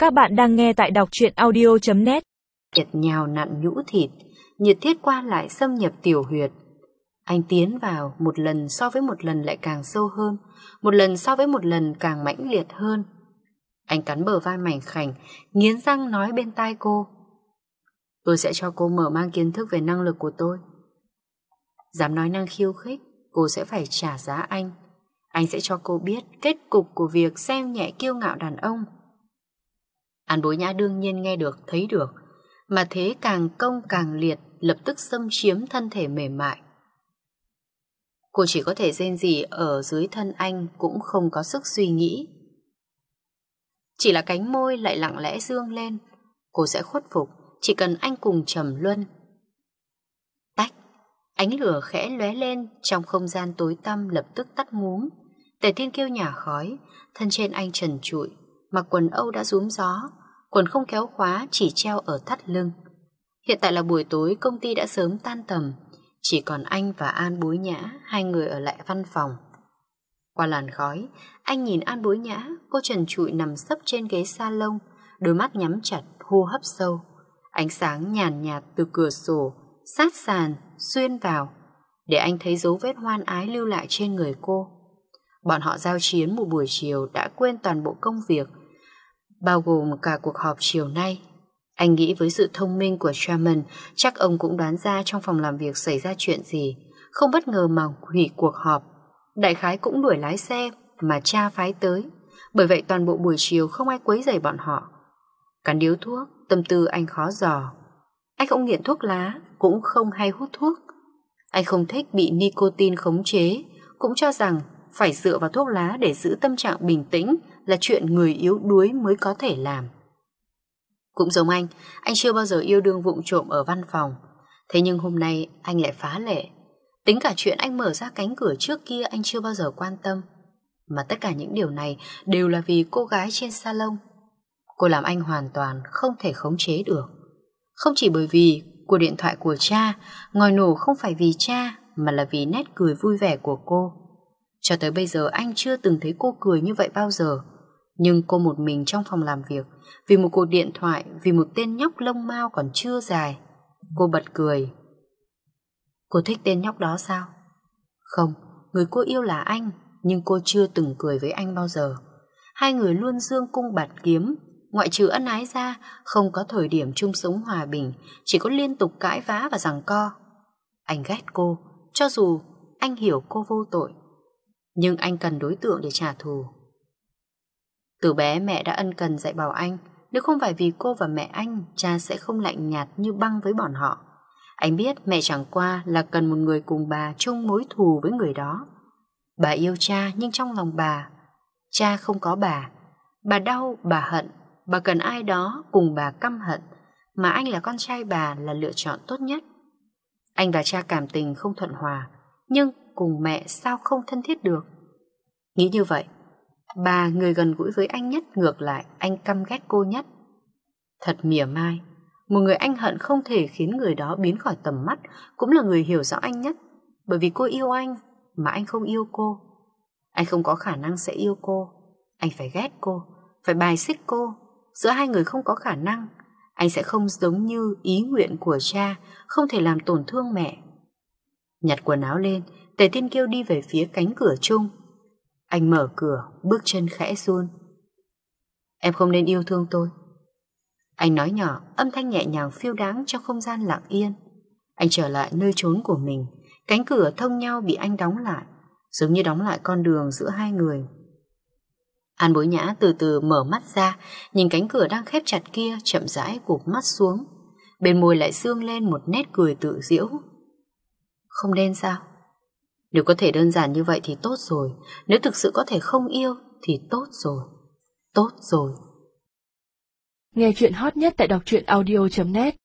Các bạn đang nghe tại đọc truyện audio.net. Nhiệt nhào nặn nhũ thịt, nhiệt thiết qua lại xâm nhập tiểu huyệt. Anh tiến vào, một lần so với một lần lại càng sâu hơn, một lần so với một lần càng mãnh liệt hơn. Anh cắn bờ vai mảnh khảnh, nghiến răng nói bên tai cô: "Tôi sẽ cho cô mở mang kiến thức về năng lực của tôi. Dám nói năng khiêu khích, cô sẽ phải trả giá anh. Anh sẽ cho cô biết kết cục của việc xem nhẹ kiêu ngạo đàn ông." An Bối Nhã đương nhiên nghe được, thấy được, mà thế càng công càng liệt, lập tức xâm chiếm thân thể mềm mại. Cô chỉ có thể rên rỉ ở dưới thân anh, cũng không có sức suy nghĩ. Chỉ là cánh môi lại lặng lẽ dương lên. Cô sẽ khuất phục, chỉ cần anh cùng trầm luân. Tách, ánh lửa khẽ lóe lên, trong không gian tối tăm lập tức tắt ngúm. Tề Thiên Kiêu nhả khói, thân trên anh trần trụi, mặc quần âu đã rúm gió, quần không kéo khóa, chỉ treo ở thắt lưng. Hiện tại là buổi tối, công ty đã sớm tan tầm, chỉ còn anh và An Bối Nhã, hai người ở lại văn phòng. Qua làn khói, anh nhìn An Bối Nhã, cô trần trụi nằm sấp trên ghế salon, đôi mắt nhắm chặt, hô hấp sâu. Ánh sáng nhàn nhạt từ cửa sổ sát sàn xuyên vào, để anh thấy dấu vết hoan ái lưu lại trên người cô. Bọn họ giao chiến một buổi chiều, đã quên toàn bộ công việc, bao gồm cả cuộc họp chiều nay. Anh nghĩ với sự thông minh của Chairman, chắc ông cũng đoán ra trong phòng làm việc xảy ra chuyện gì, không bất ngờ mà hủy cuộc họp. Đại khái cũng đuổi lái xe mà cha phái tới, bởi vậy toàn bộ buổi chiều không ai quấy rầy bọn họ. Cắn điếu thuốc, tâm tư anh khó dò. Anh không nghiện thuốc lá, cũng không hay hút thuốc. Anh không thích bị nicotine khống chế, cũng cho rằng phải dựa vào thuốc lá để giữ tâm trạng bình tĩnh là chuyện người yếu đuối mới có thể làm. Cũng giống anh chưa bao giờ yêu đương vụng trộm ở văn phòng. Thế nhưng hôm nay anh lại phá lệ. Tính cả chuyện anh mở ra cánh cửa trước kia anh chưa bao giờ quan tâm. Mà tất cả những điều này đều là vì cô gái trên salon. Cô làm anh hoàn toàn không thể khống chế được. Không chỉ bởi vì cuộc điện thoại của cha, ngòi nổ không phải vì cha, mà là vì nét cười vui vẻ của cô. Cho tới bây giờ anh chưa từng thấy cô cười như vậy bao giờ. Nhưng cô một mình trong phòng làm việc, vì một cuộc điện thoại, vì một tên nhóc lông mao còn chưa dài, cô bật cười. Cô thích tên nhóc đó sao? Không, người cô yêu là anh, nhưng cô chưa từng cười với anh bao giờ. Hai người luôn dương cung bạt kiếm, ngoại trừ ân ái ra, không có thời điểm chung sống hòa bình, chỉ có liên tục cãi vã và giằng co. Anh ghét cô, cho dù anh hiểu cô vô tội, nhưng anh cần đối tượng để trả thù. Từ bé mẹ đã ân cần dạy bảo anh, nếu không phải vì cô và mẹ anh, cha sẽ không lạnh nhạt như băng với bọn họ. Anh biết mẹ chẳng qua là cần một người cùng bà chung mối thù với người đó. Bà yêu cha, nhưng trong lòng bà, cha không có bà. Bà đau, bà hận, bà cần ai đó cùng bà căm hận, mà anh là con trai bà là lựa chọn tốt nhất. Anh và cha cảm tình không thuận hòa, nhưng cùng mẹ sao không thân thiết được. Nghĩ như vậy, bà, người gần gũi với anh nhất, ngược lại anh căm ghét cô nhất. Thật mỉa mai, một người anh hận không thể khiến người đó biến khỏi tầm mắt, cũng là người hiểu rõ anh nhất. Bởi vì cô yêu anh, mà anh không yêu cô. Anh không có khả năng sẽ yêu cô. Anh phải ghét cô, phải bài xích cô. Giữa hai người không có khả năng. Anh sẽ không giống như ý nguyện của cha, không thể làm tổn thương mẹ. Nhặt quần áo lên, Tề Thiên Kiêu đi về phía cánh cửa chung. Anh mở cửa, bước chân khẽ run. Em không nên yêu thương tôi. Anh nói nhỏ, âm thanh nhẹ nhàng phiêu đáng trong không gian lặng yên. Anh trở lại nơi trốn của mình. Cánh cửa thông nhau bị anh đóng lại, giống như đóng lại con đường giữa hai người. An Bối Nhã từ từ mở mắt ra, nhìn cánh cửa đang khép chặt kia, chậm rãi gục mắt xuống. Bên môi lại dương lên một nét cười tự giễu. Không nên sao? Nếu có thể đơn giản như vậy thì tốt rồi. Nếu thực sự có thể không yêu thì tốt rồi. Tốt rồi. Nghe chuyện hot nhất tại đọc truyện audio.net.